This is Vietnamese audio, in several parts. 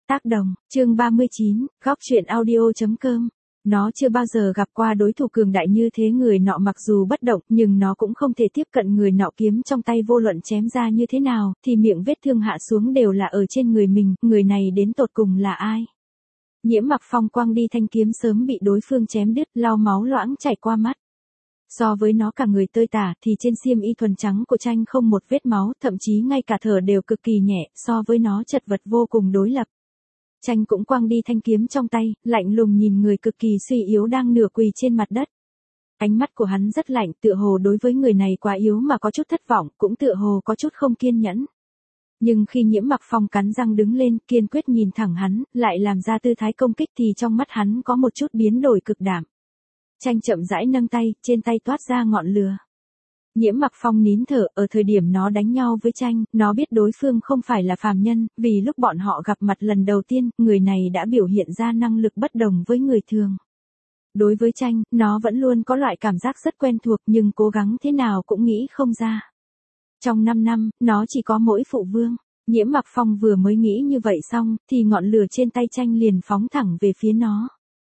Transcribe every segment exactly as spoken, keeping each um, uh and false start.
Tác đồng, chương ba mươi chín, góc truyện audio.com. Nó chưa bao giờ gặp qua đối thủ cường đại như thế, người nọ mặc dù bất động nhưng nó cũng không thể tiếp cận người nọ, kiếm trong tay vô luận chém ra như thế nào thì miệng vết thương hạ xuống đều là ở trên người mình, người này đến tột cùng là ai? Nhiễm Mặc Phong quăng đi thanh kiếm sớm bị đối phương chém đứt, lau máu loãng chảy qua mắt. So với nó cả người tơi tả thì trên xiêm y thuần trắng của Tranh không một vết máu, thậm chí ngay cả thở đều cực kỳ nhẹ, so với nó chật vật vô cùng đối lập. Tranh cũng quăng đi thanh kiếm trong tay, lạnh lùng nhìn người cực kỳ suy yếu đang nửa quỳ trên mặt đất. Ánh mắt của hắn rất lạnh, tựa hồ đối với người này quá yếu mà có chút thất vọng, cũng tựa hồ có chút không kiên nhẫn. Nhưng khi Nhiễm Mặc Phong cắn răng đứng lên, kiên quyết nhìn thẳng hắn, lại làm ra tư thái công kích thì trong mắt hắn có một chút biến đổi cực đạm. Tranh chậm rãi nâng tay, trên tay toát ra ngọn lửa. Nhiễm Mặc Phong nín thở, ở thời điểm nó đánh nhau với Tranh, nó biết đối phương không phải là phàm nhân, vì lúc bọn họ gặp mặt lần đầu tiên, người này đã biểu hiện ra năng lực bất đồng với người thường. Đối với Tranh, nó vẫn luôn có loại cảm giác rất quen thuộc nhưng cố gắng thế nào cũng nghĩ không ra. Trong năm năm, nó chỉ có mỗi phụ vương. Nhiễm Mặc Phong vừa mới nghĩ như vậy xong, thì ngọn lửa trên tay Tranh liền phóng thẳng về phía nó.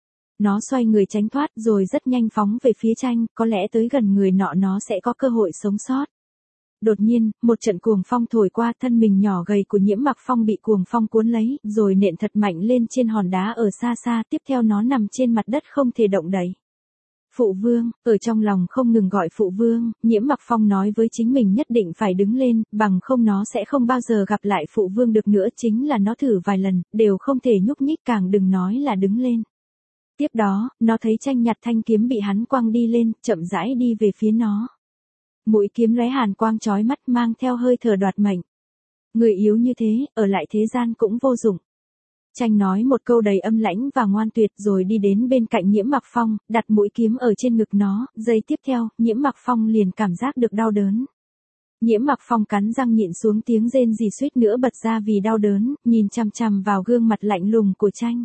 Nó xoay người tránh thoát rồi rất nhanh phóng về phía Tranh, có lẽ tới gần người nọ nó sẽ có cơ hội sống sót. Đột nhiên, một trận cuồng phong thổi qua, thân mình nhỏ gầy của Nhiễm Mặc Phong bị cuồng phong cuốn lấy, rồi nện thật mạnh lên trên hòn đá ở xa xa, tiếp theo nó nằm trên mặt đất không thể động đậy. Phụ vương, ở trong lòng không ngừng gọi phụ vương, Nhiễm Mặc Phong nói với chính mình nhất định phải đứng lên, bằng không nó sẽ không bao giờ gặp lại phụ vương được nữa, chính là nó thử vài lần, đều không thể nhúc nhích, càng đừng nói là đứng lên. Tiếp đó, nó thấy Tranh nhặt thanh kiếm bị hắn quăng đi lên, chậm rãi đi về phía nó. Mũi kiếm lóe hàn quang chói mắt, mang theo hơi thở đoạt mệnh. Người yếu như thế, ở lại thế gian cũng vô dụng. Tranh nói một câu đầy âm lãnh và ngoan tuyệt rồi đi đến bên cạnh Nhiễm Mặc Phong, đặt mũi kiếm ở trên ngực nó, giây tiếp theo, Nhiễm Mặc Phong liền cảm giác được đau đớn. Nhiễm Mặc Phong cắn răng nhịn xuống tiếng rên rỉ suýt nữa bật ra vì đau đớn, nhìn chằm chằm vào gương mặt lạnh lùng của Tranh.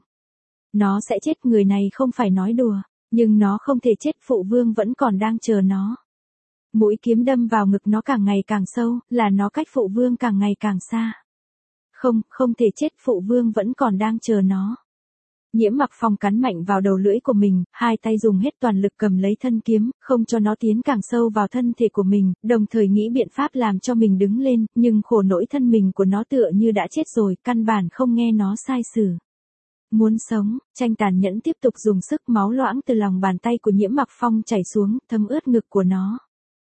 Nó sẽ chết, người này không phải nói đùa, nhưng nó không thể chết, phụ vương vẫn còn đang chờ nó. Mũi kiếm đâm vào ngực nó càng ngày càng sâu, là nó cách phụ vương càng ngày càng xa. Không, không thể chết, phụ vương vẫn còn đang chờ nó. Nhiễm Mặc Phong cắn mạnh vào đầu lưỡi của mình, hai tay dùng hết toàn lực cầm lấy thân kiếm, không cho nó tiến càng sâu vào thân thể của mình, đồng thời nghĩ biện pháp làm cho mình đứng lên, nhưng khổ nỗi thân mình của nó tựa như đã chết rồi, căn bản không nghe nó sai sử. Muốn sống, Tranh tàn nhẫn tiếp tục dùng sức, máu loãng từ lòng bàn tay của Nhiễm Mặc Phong chảy xuống, thấm ướt ngực của nó.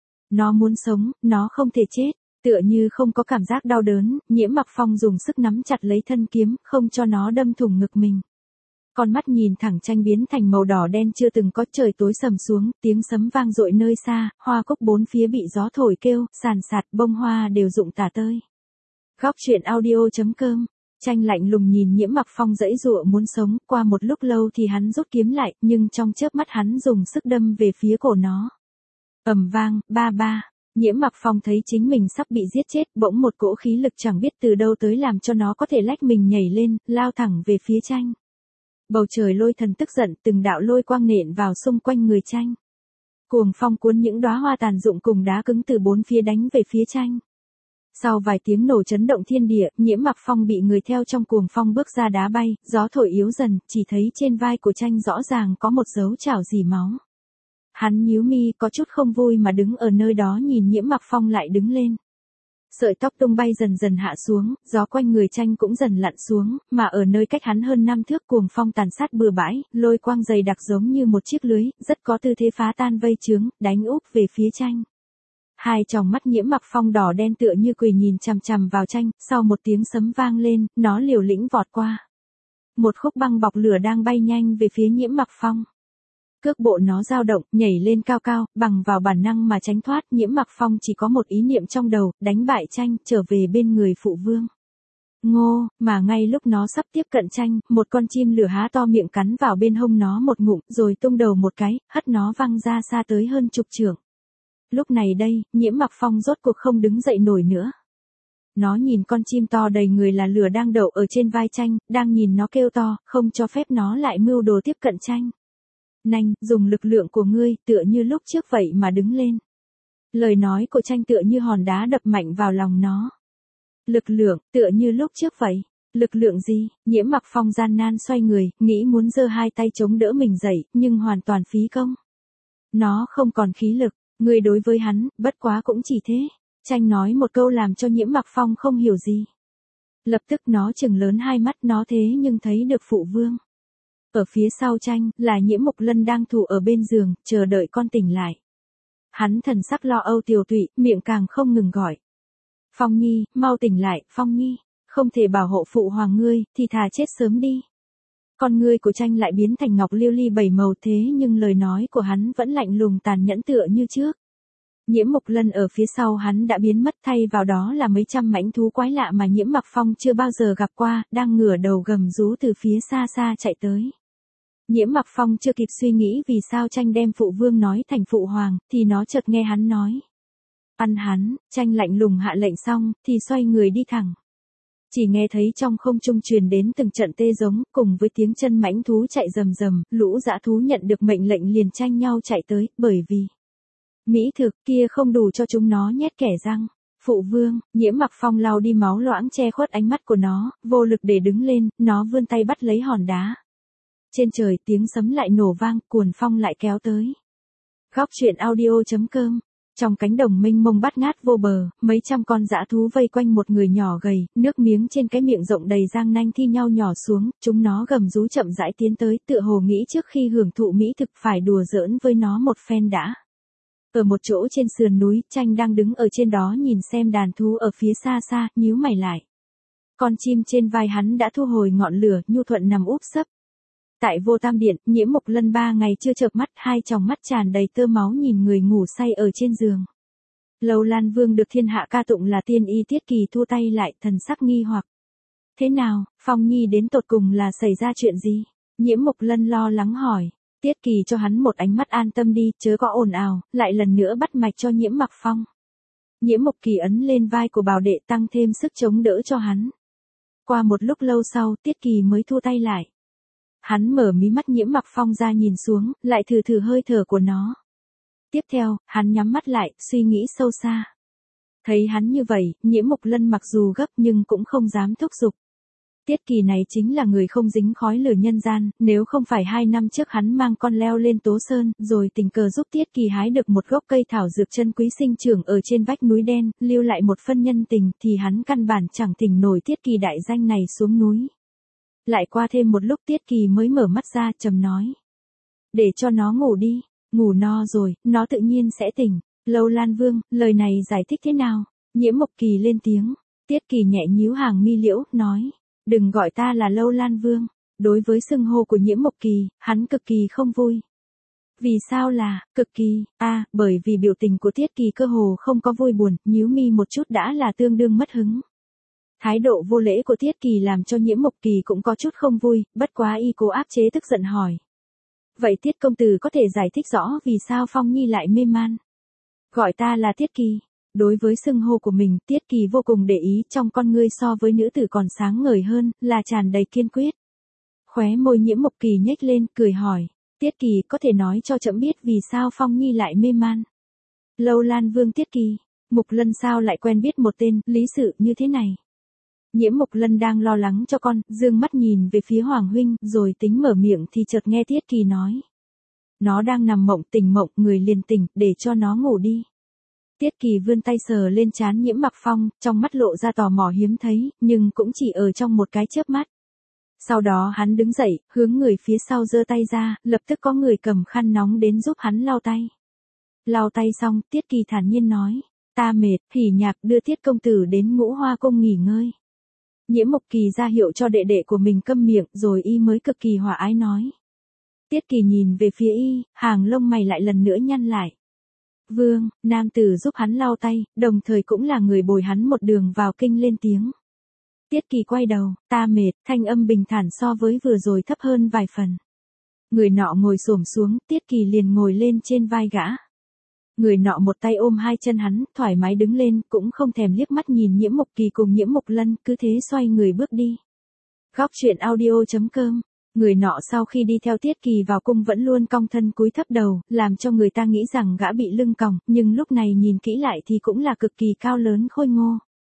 Nó muốn sống, nó không thể chết, tựa như không có cảm giác đau đớn, Nhiễm Mặc Phong dùng sức nắm chặt lấy thân kiếm, không cho nó đâm thủng ngực mình. Con mắt nhìn thẳng Tranh biến thành màu đỏ đen chưa từng có, trời tối sầm xuống, tiếng sấm vang dội nơi xa, hoa cúc bốn phía bị gió thổi kêu, sàn sạt, bông hoa đều rụng tả tơi. Góc truyện audio.com. Tranh lạnh lùng nhìn Nhiễm Mặc Phong giãy giụa muốn sống, qua một lúc lâu thì hắn rút kiếm lại, nhưng trong chớp mắt hắn dùng sức đâm về phía cổ nó. Ầm vang, ba ba. Nhiễm Mặc Phong thấy chính mình sắp bị giết chết, bỗng một cỗ khí lực chẳng biết từ đâu tới làm cho nó có thể lách mình nhảy lên, lao thẳng về phía Tranh. Bầu trời lôi thần tức giận, từng đạo lôi quang nện vào xung quanh người Tranh. Cuồng phong cuốn những đóa hoa tàn rụng cùng đá cứng từ bốn phía đánh về phía Tranh. Sau vài tiếng nổ chấn động thiên địa, Nhiễm Mặc Phong bị người theo trong cuồng phong bước ra đá bay, gió thổi yếu dần, chỉ thấy trên vai của Tranh rõ ràng có một dấu chảo rỉ máu. Hắn nhíu mi, có chút không vui mà đứng ở nơi đó nhìn Nhiễm Mặc Phong lại đứng lên. Sợi tóc tung bay dần dần hạ xuống, gió quanh người Tranh cũng dần lặn xuống, mà ở nơi cách hắn hơn năm thước cuồng phong tàn sát bừa bãi, lôi quang dày đặc giống như một chiếc lưới, rất có tư thế phá tan vây chướng, đánh úp về phía Tranh. Hai tròng mắt Nhiễm Mặc Phong đỏ đen tựa như quỷ nhìn chằm chằm vào Tranh, sau một tiếng sấm vang lên, nó liều lĩnh vọt qua. Một khúc băng bọc lửa đang bay nhanh về phía Nhiễm Mặc Phong. Cước bộ nó dao động, nhảy lên cao cao, bằng vào bản năng mà tránh thoát, Nhiễm Mặc Phong chỉ có một ý niệm trong đầu, đánh bại Tranh, trở về bên người phụ vương. Ngô, mà ngay lúc nó sắp tiếp cận Tranh, một con chim lửa há to miệng cắn vào bên hông nó một ngụm, rồi tung đầu một cái, hất nó văng ra xa tới hơn chục trượng. Lúc này đây, Nhiễm Mặc Phong rốt cuộc không đứng dậy nổi nữa. Nó nhìn con chim to đầy người là lửa đang đậu ở trên vai Tranh, đang nhìn nó kêu to, không cho phép nó lại mưu đồ tiếp cận Tranh. Nành, dùng lực lượng của ngươi, tựa như lúc trước vậy mà đứng lên. Lời nói của Tranh tựa như hòn đá đập mạnh vào lòng nó. Lực lượng, tựa như lúc trước vậy. Lực lượng gì? Nhiễm Mặc Phong gian nan xoay người, nghĩ muốn giơ hai tay chống đỡ mình dậy, nhưng hoàn toàn phí công. Nó không còn khí lực, người đối với hắn, bất quá cũng chỉ thế. Tranh nói một câu làm cho Nhiễm Mặc Phong không hiểu gì. Lập tức nó chừng lớn hai mắt, nó thế nhưng thấy được phụ vương. Ở phía sau Tranh, là Nhiễm Mộc Lân đang thủ ở bên giường, chờ đợi con tỉnh lại. Hắn thần sắc lo âu tiều tụy, miệng càng không ngừng gọi. Phong Nhi, mau tỉnh lại, Phong Nhi, không thể bảo hộ phụ hoàng ngươi, thì thà chết sớm đi. Con ngươi của Tranh lại biến thành ngọc liêu ly bảy màu, thế nhưng lời nói của hắn vẫn lạnh lùng tàn nhẫn tựa như trước. Nhiễm Mộc Lân ở phía sau hắn đã biến mất, thay vào đó là mấy trăm mãnh thú quái lạ mà Nhiễm Mặc Phong chưa bao giờ gặp qua, đang ngửa đầu gầm rú từ phía xa xa chạy tới. Nhiễm Mặc Phong chưa kịp suy nghĩ vì sao Tranh đem phụ vương nói thành phụ hoàng, thì nó chợt nghe hắn nói. Ăn hắn. Tranh lạnh lùng hạ lệnh xong, thì xoay người đi thẳng. Chỉ nghe thấy trong không trung truyền đến từng trận tê giống, cùng với tiếng chân mãnh thú chạy rầm rầm, lũ dã thú nhận được mệnh lệnh liền tranh nhau chạy tới, bởi vì mỹ thực kia không đủ cho chúng nó nhét kẻ răng. Phụ vương. Nhiễm Mặc Phong lau đi máu loãng che khuất ánh mắt của nó, vô lực để đứng lên, nó vươn tay bắt lấy hòn đá. Trên trời tiếng sấm lại nổ vang, cuồn phong lại kéo tới. Góc truyện audio chấm com. Trong cánh đồng mênh mông bát ngát vô bờ, mấy trăm con dã thú vây quanh một người nhỏ gầy, nước miếng trên cái miệng rộng đầy răng nanh thi nhau nhỏ xuống, chúng nó gầm rú chậm rãi tiến tới, tựa hồ nghĩ trước khi hưởng thụ mỹ thực phải đùa giỡn với nó một phen đã. Ở một chỗ trên sườn núi, Tranh đang đứng ở trên đó nhìn xem đàn thú ở phía xa xa, nhíu mày lại. Con chim trên vai hắn đã thu hồi ngọn lửa, nhu thuận nằm úp sấp. Tại Vô Tam Điện, Nhiễm Mộc Lân ba ngày chưa chợp mắt, hai tròng mắt tràn đầy tơ máu nhìn người ngủ say ở trên giường. Lâu Lan Vương được thiên hạ ca tụng là tiên y Tiết Kỳ thu tay lại, thần sắc nghi hoặc. Thế nào, Phong Nhi đến tột cùng là xảy ra chuyện gì? Nhiễm Mộc Lân lo lắng hỏi. Tiết Kỳ cho hắn một ánh mắt an tâm đi, chớ có ồn ào, lại lần nữa bắt mạch cho Nhiễm Mặc Phong. Nhiễm Mộc Kỳ ấn lên vai của bảo đệ tăng thêm sức chống đỡ cho hắn. Qua một lúc lâu sau, Tiết Kỳ mới thu tay lại. Hắn mở mí mắt Nhiễm Mặc Phong ra nhìn xuống, lại thử thử hơi thở của nó. Tiếp theo, hắn nhắm mắt lại, suy nghĩ sâu xa. Thấy hắn như vậy, Nhiễm Mộc Lân mặc dù gấp nhưng cũng không dám thúc giục. Tiết Kỳ này chính là người không dính khói lửa nhân gian, nếu không phải hai năm trước hắn mang con leo lên Tố Sơn, rồi tình cờ giúp Tiết Kỳ hái được một gốc cây thảo dược chân quý sinh trưởng ở trên vách núi đen, lưu lại một phân nhân tình, thì hắn căn bản chẳng thỉnh nổi Tiết Kỳ đại danh này xuống núi. Lại qua thêm một lúc Tiết Kỳ mới mở mắt ra, trầm nói. Để cho nó ngủ đi, ngủ no rồi, nó tự nhiên sẽ tỉnh. Lâu Lan Vương, lời này giải thích thế nào? Nhiễm Mộc Kỳ lên tiếng. Tiết Kỳ nhẹ nhíu hàng mi liễu, nói. Đừng gọi ta là Lâu Lan Vương. Đối với xưng hô của Nhiễm Mộc Kỳ, hắn cực kỳ không vui. Vì sao là, cực kỳ, a à, bởi vì biểu tình của Tiết Kỳ cơ hồ không có vui buồn, nhíu mi một chút đã là tương đương mất hứng. Thái độ vô lễ của Tiết Kỳ làm cho Nhiễm Mộc Kỳ cũng có chút không vui, bất quá y cố áp chế tức giận hỏi. Vậy Tiết công tử có thể giải thích rõ vì sao Phong Nhi lại mê man? Gọi ta là Tiết Kỳ. Đối với xưng hô của mình, Tiết Kỳ vô cùng để ý, trong con ngươi so với nữ tử còn sáng ngời hơn, là tràn đầy kiên quyết. Khóe môi Nhiễm Mộc Kỳ nhếch lên, cười hỏi. Tiết Kỳ có thể nói cho trẫm biết vì sao Phong Nhi lại mê man? Lâu Lan Vương Tiết Kỳ, Mộc Lân sao lại quen biết một tên, lý sự như thế này? Nhiễm Mộc Lân đang lo lắng cho con, dương mắt nhìn về phía Hoàng huynh, rồi tính mở miệng thì chợt nghe Tiết Kỳ nói. Nó đang nằm mộng, tỉnh mộng, người liền tỉnh, để cho nó ngủ đi. Tiết Kỳ vươn tay sờ lên trán Nhiễm Mặc Phong, trong mắt lộ ra tò mò hiếm thấy, nhưng cũng chỉ ở trong một cái chớp mắt. Sau đó hắn đứng dậy, hướng người phía sau giơ tay ra, lập tức có người cầm khăn nóng đến giúp hắn lau tay. Lau tay xong, Tiết Kỳ thản nhiên nói. Ta mệt, Hỉ Nhạc đưa Tiết công tử đến Ngũ Hoa Cung nghỉ ngơi. Nhiễm Mộc Kỳ ra hiệu cho đệ đệ của mình câm miệng, rồi y mới cực kỳ hòa ái nói. Tiết Kỳ nhìn về phía y, hàng lông mày lại lần nữa nhăn lại. Vương, nam tử giúp hắn lau tay, đồng thời cũng là người bồi hắn một đường vào kinh lên tiếng. Tiết Kỳ quay đầu, ta mệt, thanh âm bình thản so với vừa rồi thấp hơn vài phần. Người nọ ngồi xổm xuống, Tiết Kỳ liền ngồi lên trên vai gã. Người nọ một tay ôm hai chân hắn, thoải mái đứng lên, cũng không thèm liếc mắt nhìn Nhiễm Mộc Kỳ cùng Nhiễm Mộc Lân, cứ thế xoay người bước đi. Góc truyện audio chấm com. Người nọ sau khi đi theo Tiết Kỳ vào cung vẫn luôn cong thân cúi thấp đầu, làm cho người ta nghĩ rằng gã bị lưng còng, nhưng lúc này nhìn kỹ lại thì cũng là cực kỳ cao lớn khôi ngô.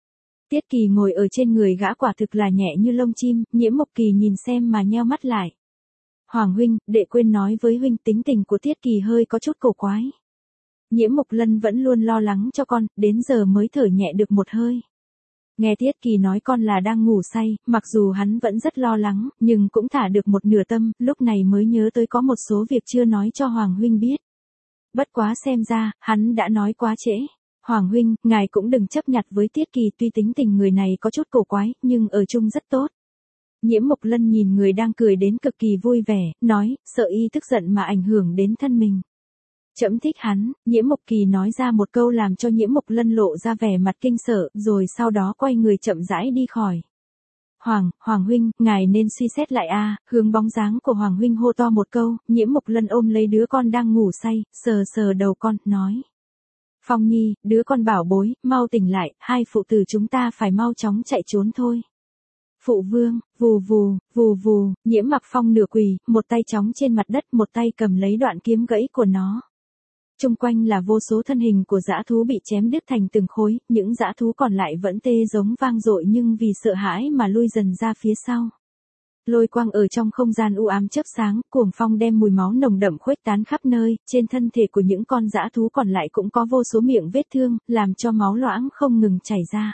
Tiết Kỳ ngồi ở trên người gã quả thực là nhẹ như lông chim, Nhiễm Mộc Kỳ nhìn xem mà nheo mắt lại. Hoàng huynh, đệ quên nói với huynh, tính tình của Tiết Kỳ hơi có chút cổ quái. Nhiễm Mộc Lân vẫn luôn lo lắng cho con, đến giờ mới thở nhẹ được một hơi. Nghe Tiết Kỳ nói con là đang ngủ say, mặc dù hắn vẫn rất lo lắng, nhưng cũng thả được một nửa tâm, lúc này mới nhớ tới có một số việc chưa nói cho Hoàng huynh biết. Bất quá xem ra, hắn đã nói quá trễ. Hoàng huynh, ngài cũng đừng chấp nhặt với Tiết Kỳ, tuy tính tình người này có chút cổ quái, nhưng ở chung rất tốt. Nhiễm Mộc Lân nhìn người đang cười đến cực kỳ vui vẻ, nói, sợ y tức giận mà ảnh hưởng đến thân mình. Trẫm thích hắn. Nhiễm Mộc Kỳ nói ra một câu làm cho Nhiễm Mộc Lân lộ ra vẻ mặt kinh sợ, rồi sau đó quay người chậm rãi đi khỏi. Hoàng, Hoàng huynh, ngài nên suy xét lại a. Hướng bóng dáng của Hoàng huynh hô to một câu, Nhiễm Mộc Lân ôm lấy đứa con đang ngủ say, sờ sờ đầu con, nói. Phong Nhi, đứa con bảo bối, mau tỉnh lại, hai phụ tử chúng ta phải mau chóng chạy trốn thôi. Phụ vương, vù vù, vù vù, Nhiễm Mặc Phong nửa quỳ, một tay trống trên mặt đất, một tay cầm lấy đoạn kiếm gãy của nó. Trung quanh là vô số thân hình của dã thú bị chém đứt thành từng khối, những dã thú còn lại vẫn tê giống vang dội nhưng vì sợ hãi mà lui dần ra phía sau. Lôi quang ở trong không gian u ám chớp sáng, cuồng phong đem mùi máu nồng đậm khuếch tán khắp nơi, trên thân thể của những con dã thú còn lại cũng có vô số miệng vết thương, làm cho máu loãng không ngừng chảy ra.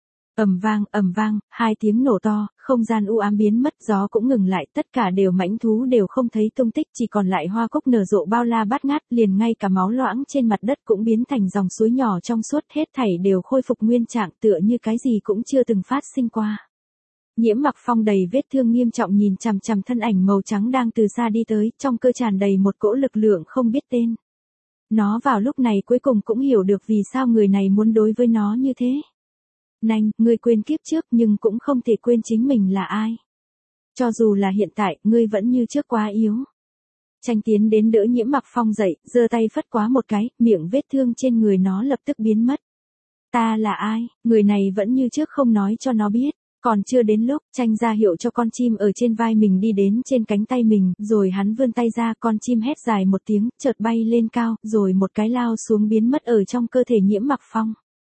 Ầm vang, ầm vang, hai tiếng nổ to, không gian u ám biến mất, gió cũng ngừng lại, tất cả đều mãnh thú đều không thấy tung tích, chỉ còn lại hoa cúc nở rộ bao la bát ngát, liền ngay cả máu loãng trên mặt đất cũng biến thành dòng suối nhỏ trong suốt, hết thảy đều khôi phục nguyên trạng, tựa như cái gì cũng chưa từng phát sinh qua. Nhiễm Mặc Phong đầy vết thương nghiêm trọng nhìn chằm chằm thân ảnh màu trắng đang từ xa đi tới, trong cơ tràn đầy một cỗ lực lượng không biết tên. Nó vào lúc này cuối cùng cũng hiểu được vì sao người này muốn đối với nó như thế. Nanh, ngươi quên kiếp trước nhưng cũng không thể quên chính mình là ai. Cho dù là hiện tại, ngươi vẫn như trước quá yếu. Tranh tiến đến đỡ Nhiễm Mặc Phong dậy, giơ tay phất quá một cái, miệng vết thương trên người nó lập tức biến mất. Ta là ai? Người này vẫn như trước không nói cho nó biết. Còn chưa đến lúc, Tranh ra hiệu cho con chim ở trên vai mình đi đến trên cánh tay mình, rồi hắn vươn tay ra, con chim hét dài một tiếng, chợt bay lên cao, rồi một cái lao xuống biến mất ở trong cơ thể Nhiễm Mặc Phong.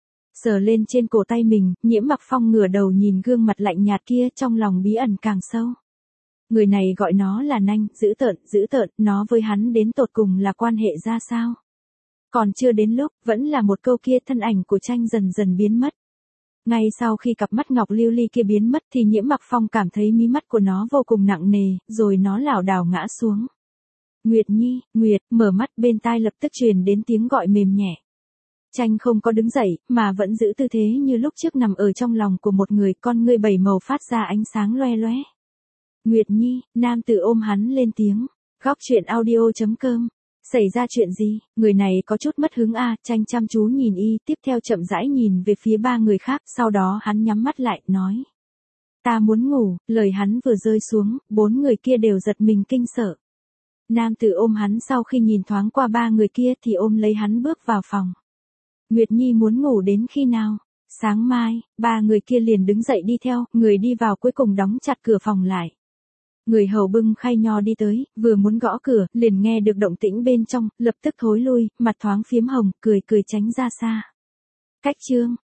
Sờ lên trên cổ tay mình, Nhiễm Mặc Phong ngửa đầu nhìn gương mặt lạnh nhạt kia, trong lòng bí ẩn càng sâu. Người này gọi nó là Nanh, dữ tợn, dữ tợn, nó với hắn đến tột cùng là quan hệ ra sao? Còn chưa đến lúc, vẫn là một câu kia, thân ảnh của Tranh dần dần biến mất. Ngay sau khi cặp mắt ngọc lưu ly kia biến mất thì Nhiễm Mặc Phong cảm thấy mí mắt của nó vô cùng nặng nề, rồi nó lảo đảo ngã xuống. Nguyệt Nhi, Nguyệt, mở mắt, bên tai lập tức truyền đến tiếng gọi mềm nhẹ. Tranh không có đứng dậy, mà vẫn giữ tư thế như lúc trước nằm ở trong lòng của một người, con ngươi bảy màu phát ra ánh sáng loe loé. Nguyệt Nhi, nam tử ôm hắn lên tiếng. Góc truyện audio chấm com. Xảy ra chuyện gì? Người này có chút mất hứng a. Tranh chăm chú nhìn y, tiếp theo chậm rãi nhìn về phía ba người khác, sau đó hắn nhắm mắt lại, nói. Ta muốn ngủ. Lời hắn vừa rơi xuống, bốn người kia đều giật mình kinh sợ. Nam tử ôm hắn sau khi nhìn thoáng qua ba người kia thì ôm lấy hắn bước vào phòng. Nguyệt Nhi muốn ngủ đến khi nào? Sáng mai. Ba người kia liền đứng dậy đi theo, người đi vào cuối cùng đóng chặt cửa phòng lại. Người hầu bưng khay nho đi tới, vừa muốn gõ cửa, liền nghe được động tĩnh bên trong, lập tức thối lui, mặt thoáng phiếm hồng, cười cười tránh ra xa. Cách chương.